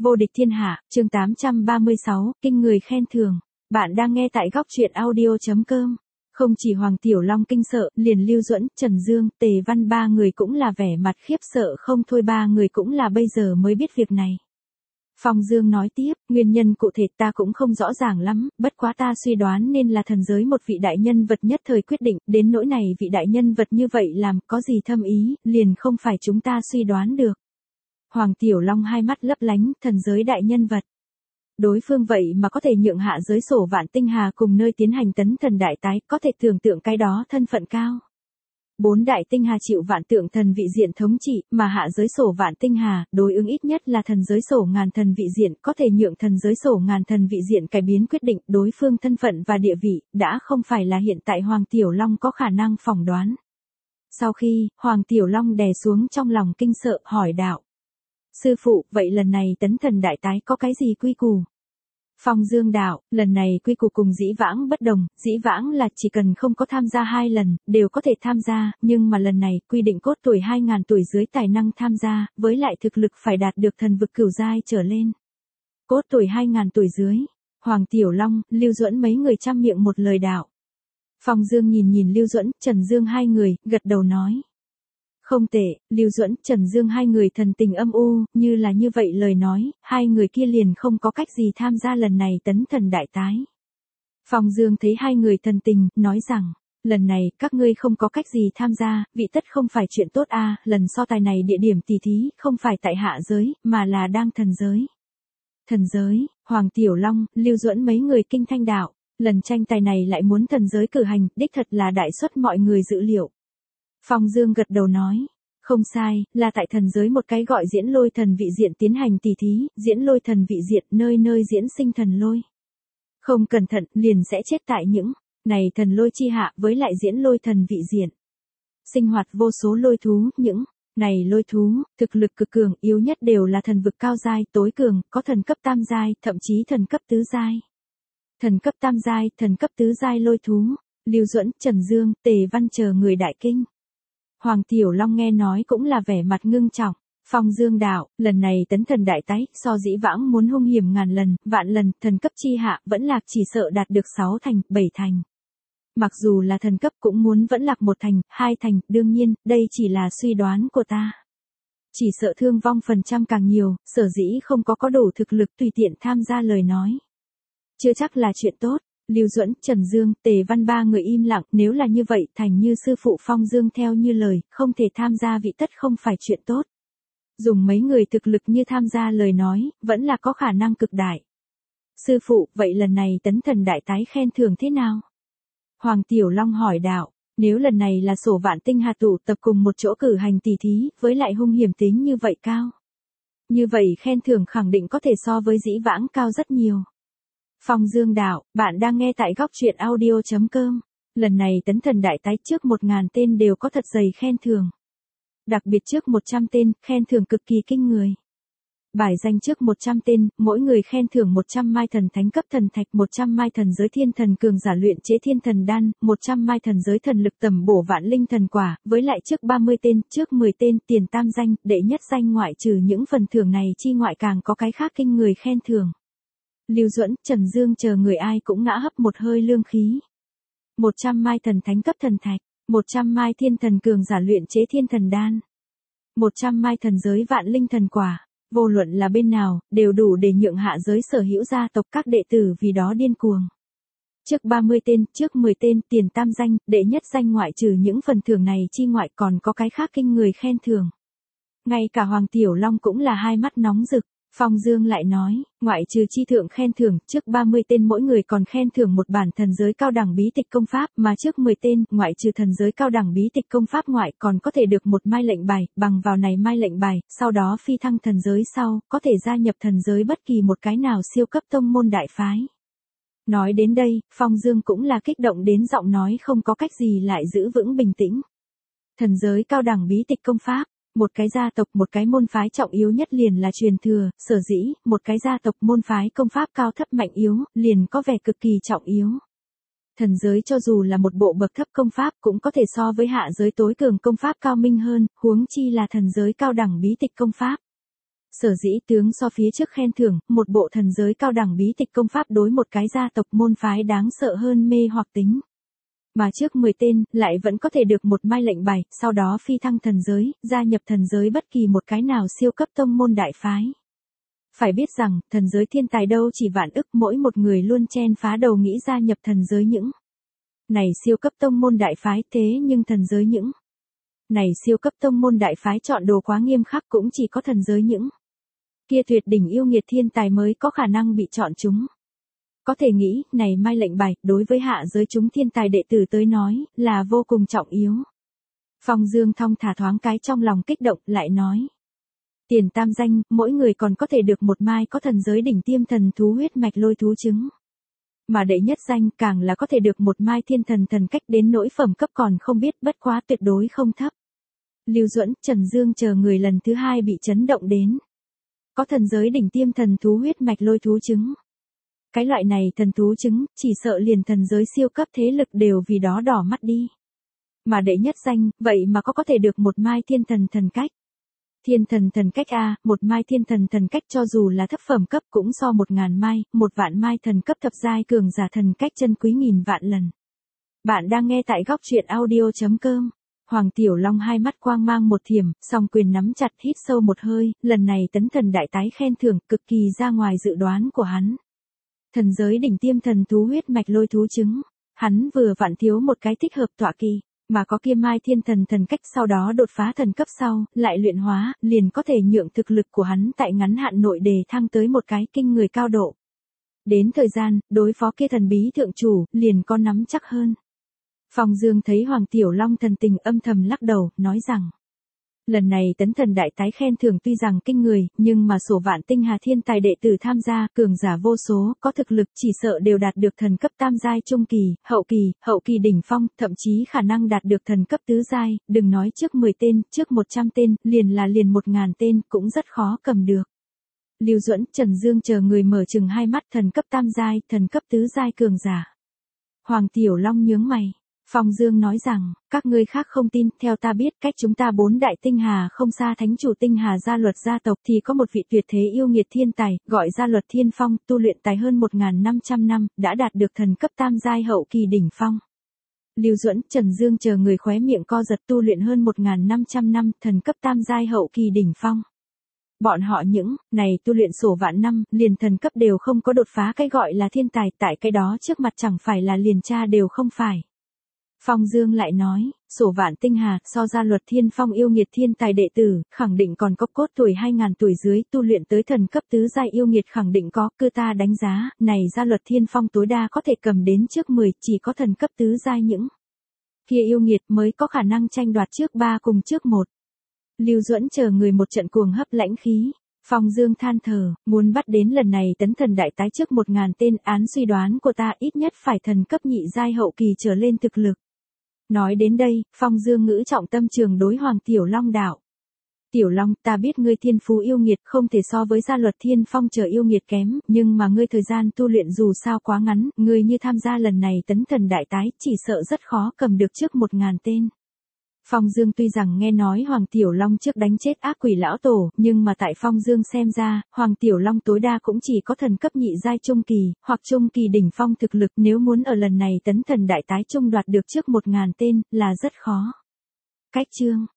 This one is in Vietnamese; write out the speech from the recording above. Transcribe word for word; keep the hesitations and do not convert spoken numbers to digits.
Vô địch thiên hạ, chương tám trăm ba mươi sáu, kinh người khen thưởng. Bạn đang nghe tại góc truyện audio chấm com. Không chỉ Hoàng Tiểu Long kinh sợ, liền Lưu Duẫn, Trần Dương, Tề Văn ba người cũng là vẻ mặt khiếp sợ không thôi, ba người cũng là bây giờ mới biết việc này. Phong Dương nói tiếp, nguyên nhân cụ thể ta cũng không rõ ràng lắm, bất quá ta suy đoán nên là thần giới một vị đại nhân vật nhất thời quyết định, đến nỗi này vị đại nhân vật như vậy làm có gì thâm ý, liền không phải chúng ta suy đoán được. Hoàng Tiểu Long hai mắt lấp lánh, thần giới đại nhân vật. Đối phương vậy mà có thể nhượng hạ giới sổ vạn tinh hà cùng nơi tiến hành tấn thần đại tái, có thể tưởng tượng cái đó thân phận cao. Bốn đại tinh hà chịu vạn tượng thần vị diện thống trị, mà hạ giới sổ vạn tinh hà, đối ứng ít nhất là thần giới sổ ngàn thần vị diện, có thể nhượng thần giới sổ ngàn thần vị diện cải biến quyết định, đối phương thân phận và địa vị, đã không phải là hiện tại Hoàng Tiểu Long có khả năng phỏng đoán. Sau khi, Hoàng Tiểu Long đè xuống trong lòng kinh sợ, hỏi đạo. Sư phụ, vậy lần này tấn thần đại tái có cái gì quy củ? Phong Dương đạo, lần này quy củ cùng dĩ vãng bất đồng, dĩ vãng là chỉ cần không có tham gia hai lần, đều có thể tham gia, nhưng mà lần này quy định cốt tuổi hai nghìn tuổi dưới tài năng tham gia, với lại thực lực phải đạt được thần vực cửu giai trở lên. Cốt tuổi hai nghìn tuổi dưới, Hoàng Tiểu Long, Lưu Duẫn mấy người trăm miệng một lời đạo. Phong Dương nhìn nhìn Lưu Duẫn, Trần Dương hai người, gật đầu nói. Không tệ, Lưu Duẫn, Trần Dương hai người thần tình âm u, như là như vậy lời nói, hai người kia liền không có cách gì tham gia lần này tấn thần đại tái. Phong Dương thấy hai người thần tình, nói rằng, lần này các ngươi không có cách gì tham gia, vị tất không phải chuyện tốt a, lần so tài này địa điểm tỷ thí, không phải tại hạ giới, mà là đang thần giới. Thần giới, Hoàng Tiểu Long, Lưu Duẫn mấy người kinh thanh đạo, lần tranh tài này lại muốn thần giới cử hành, đích thật là đại suất mọi người dự liệu. Phong Dương gật đầu nói, không sai, là tại thần giới một cái gọi diễn lôi thần vị diện tiến hành tỷ thí, diễn lôi thần vị diện nơi nơi diễn sinh thần lôi. Không cẩn thận, liền sẽ chết tại những này thần lôi chi hạ với lại diễn lôi thần vị diện. Sinh hoạt vô số lôi thú, những này lôi thú, thực lực cực cường, yếu nhất đều là thần vực cao giai, tối cường, có thần cấp tam giai, thậm chí thần cấp tứ giai. Thần cấp tam giai, thần cấp tứ giai lôi thú, Lưu Duẫn, Trần Dương, Tề Văn chờ người đại kinh. Hoàng Tiểu Long nghe nói cũng là vẻ mặt ngưng trọng. Phong Dương đạo, lần này tấn thần đại tái, so dĩ vãng muốn hung hiểm ngàn lần, vạn lần, thần cấp chi hạ, vẫn lạc chỉ sợ đạt được sáu thành, bảy thành. Mặc dù là thần cấp cũng muốn vẫn lạc một thành, hai thành, đương nhiên, đây chỉ là suy đoán của ta. Chỉ sợ thương vong phần trăm càng nhiều, sở dĩ không có có đủ thực lực tùy tiện tham gia lời nói. Chưa chắc là chuyện tốt. Lưu Duẫn, Trần Dương, Tề Văn ba người im lặng, nếu là như vậy, thành như sư phụ Phong Dương theo như lời, không thể tham gia vị tất không phải chuyện tốt. Dùng mấy người thực lực như tham gia lời nói, vẫn là có khả năng cực đại. Sư phụ, vậy lần này tấn thần đại tái khen thưởng thế nào? Hoàng Tiểu Long hỏi đạo, nếu lần này là sổ vạn tinh hà tụ tập cùng một chỗ cử hành tỷ thí, với lại hung hiểm tính như vậy cao. Như vậy khen thưởng khẳng định có thể so với dĩ vãng cao rất nhiều. Phong Dương đạo, bạn đang nghe tại góc truyện audio chấm com. Lần này tấn thần đại tái trước một ngàn tên đều có thật dày khen thưởng. Đặc biệt trước một trăm tên, khen thưởng cực kỳ kinh người. Bài danh trước một trăm tên, mỗi người khen thưởng một trăm mai thần thánh cấp thần thạch, một trăm mai thần giới thiên thần cường giả luyện chế thiên thần đan, một trăm mai thần giới thần lực tầm bổ vạn linh thần quả, với lại trước ba mươi tên, trước mười tên, tiền tam danh, đệ nhất danh ngoại trừ những phần thưởng này chi ngoại càng có cái khác kinh người khen thưởng. Lưu Duẫn, Trần Dương chờ người ai cũng ngã hấp một hơi lương khí. một trăm mai thần thánh cấp thần thạch, một trăm mai thiên thần cường giả luyện chế thiên thần đan, một trăm mai thần giới vạn linh thần quả, vô luận là bên nào, đều đủ để nhượng hạ giới sở hữu gia tộc các đệ tử vì đó điên cuồng. Trước ba mươi tên, trước mười tên, tiền tam danh, đệ nhất danh ngoại trừ những phần thưởng này chi ngoại còn có cái khác kinh người khen thưởng. Ngay cả Hoàng Tiểu Long cũng là hai mắt nóng rực. Phong Dương lại nói, ngoại trừ chi thượng khen thưởng, trước ba mươi tên mỗi người còn khen thưởng một bản thần giới cao đẳng bí tịch công pháp, mà trước mười tên, ngoại trừ thần giới cao đẳng bí tịch công pháp ngoại còn có thể được một mai lệnh bài, bằng vào này mai lệnh bài, sau đó phi thăng thần giới sau, có thể gia nhập thần giới bất kỳ một cái nào siêu cấp tông môn đại phái. Nói đến đây, Phong Dương cũng là kích động đến giọng nói không có cách gì lại giữ vững bình tĩnh. Thần giới cao đẳng bí tịch công pháp. Một cái gia tộc, một cái môn phái trọng yếu nhất liền là truyền thừa, sở dĩ, một cái gia tộc môn phái công pháp cao thấp mạnh yếu, liền có vẻ cực kỳ trọng yếu. Thần giới cho dù là một bộ bậc thấp công pháp cũng có thể so với hạ giới tối cường công pháp cao minh hơn, huống chi là thần giới cao đẳng bí tịch công pháp. Sở dĩ tướng so phía trước khen thưởng, một bộ thần giới cao đẳng bí tịch công pháp đối một cái gia tộc môn phái đáng sợ hơn mê hoặc tính. Mà trước mười tên, lại vẫn có thể được một mai lệnh bài, sau đó phi thăng thần giới, gia nhập thần giới bất kỳ một cái nào siêu cấp tông môn đại phái. Phải biết rằng, thần giới thiên tài đâu chỉ vạn ức, mỗi một người luôn chen phá đầu nghĩ gia nhập thần giới những. Này siêu cấp tông môn đại phái, thế nhưng thần giới những. Này siêu cấp tông môn đại phái chọn đồ quá nghiêm khắc, cũng chỉ có thần giới những. Kia tuyệt đỉnh yêu nghiệt thiên tài mới có khả năng bị chọn chúng. Có thể nghĩ, này mai lệnh bài, đối với hạ giới chúng thiên tài đệ tử tới nói, là vô cùng trọng yếu. Phong Dương thong thả thoáng cái trong lòng kích động, lại nói. Tiền tam danh, mỗi người còn có thể được một mai có thần giới đỉnh tiêm thần thú huyết mạch lôi thú trứng. Mà đệ nhất danh càng là có thể được một mai thiên thần thần cách, đến nỗi phẩm cấp còn không biết, bất quá tuyệt đối không thấp. Lưu Duẫn, Trần Dương chờ người lần thứ hai bị chấn động đến. Có thần giới đỉnh tiêm thần thú huyết mạch lôi thú trứng. Cái loại này thần thú trứng, chỉ sợ liền thần giới siêu cấp thế lực đều vì đó đỏ mắt đi. Mà đệ nhất danh, vậy mà có có thể được một mai thiên thần thần cách. Thiên thần thần cách A, một mai thiên thần thần cách cho dù là thấp phẩm cấp cũng so một ngàn mai, một vạn mai thần cấp thập giai cường giả thần cách chân quý nghìn vạn lần. Bạn đang nghe tại góc truyện audio chấm com. Hoàng Tiểu Long hai mắt quang mang một thiểm, song quyền nắm chặt hít sâu một hơi, lần này tấn thần đại tái khen thưởng cực kỳ ra ngoài dự đoán của hắn. Thần giới đỉnh tiêm thần thú huyết mạch lôi thú trứng, hắn vừa vặn thiếu một cái thích hợp tọa kỳ, mà có kia mai thiên thần thần cách sau đó đột phá thần cấp sau, lại luyện hóa, liền có thể nhượng thực lực của hắn tại ngắn hạn nội đề thăng tới một cái kinh người cao độ. Đến thời gian, đối phó kia thần bí thượng chủ, liền có nắm chắc hơn. Phong Dương thấy Hoàng Tiểu Long thần tình âm thầm lắc đầu, nói rằng. Lần này tấn thần đại tái khen thưởng tuy rằng kinh người, nhưng mà sổ vạn tinh hà thiên tài đệ tử tham gia, cường giả vô số, có thực lực chỉ sợ đều đạt được thần cấp tam giai trung kỳ, hậu kỳ, hậu kỳ đỉnh phong, thậm chí khả năng đạt được thần cấp tứ giai, đừng nói trước mười tên, trước một trăm tên, liền là liền một ngàn tên, cũng rất khó cầm được. Lưu Duẫn, Trần Dương chờ người mở chừng hai mắt, thần cấp tam giai, thần cấp tứ giai cường giả. Hoàng Tiểu Long nhướng mày. Phong Dương nói rằng, các ngươi khác không tin, theo ta biết cách chúng ta bốn đại tinh hà không xa thánh chủ tinh hà gia luật gia tộc thì có một vị tuyệt thế yêu nghiệt thiên tài, gọi gia luật thiên phong, tu luyện tài hơn một nghìn năm trăm năm, đã đạt được thần cấp tam giai hậu kỳ đỉnh phong. Lưu Duẫn, Trần Dương chờ người khóe miệng co giật, tu luyện hơn một nghìn năm trăm năm, thần cấp tam giai hậu kỳ đỉnh phong. Bọn họ những, này tu luyện sổ vạn năm, liền thần cấp đều không có đột phá cái gọi là thiên tài, tại cái đó trước mặt chẳng phải là liền cha đều không phải. Phong Dương lại nói, sổ vạn tinh hà, so ra luật thiên phong yêu nghiệt thiên tài đệ tử, khẳng định còn có cốt tuổi hai nghìn tuổi dưới, tu luyện tới thần cấp tứ giai yêu nghiệt khẳng định có, cư ta đánh giá, này ra luật thiên phong tối đa có thể cầm đến trước mười, chỉ có thần cấp tứ giai những. Kia yêu nghiệt mới có khả năng tranh đoạt trước ba cùng trước một. Lưu Duẫn chờ người một trận cuồng hấp lãnh khí. Phong Dương than thở, muốn bắt đến lần này tấn thần đại tái trước một ngàn tên, án suy đoán của ta ít nhất phải thần cấp nhị giai hậu kỳ trở lên thực lực. Nói đến đây, Phong Dương ngữ trọng tâm trường đối Hoàng Tiểu Long đạo. Tiểu Long, ta biết ngươi thiên phú yêu nghiệt không thể so với gia luật thiên phong chờ yêu nghiệt kém, nhưng mà ngươi thời gian tu luyện dù sao quá ngắn, ngươi như tham gia lần này tấn thần đại tái, chỉ sợ rất khó cầm được trước một ngàn tên. Phong Dương tuy rằng nghe nói Hoàng Tiểu Long trước đánh chết ác quỷ lão tổ, nhưng mà tại Phong Dương xem ra, Hoàng Tiểu Long tối đa cũng chỉ có thần cấp nhị giai trung kỳ, hoặc trung kỳ đỉnh phong thực lực, nếu muốn ở lần này tấn thần đại tái trung đoạt được trước một ngàn tên, là rất khó. Cách chương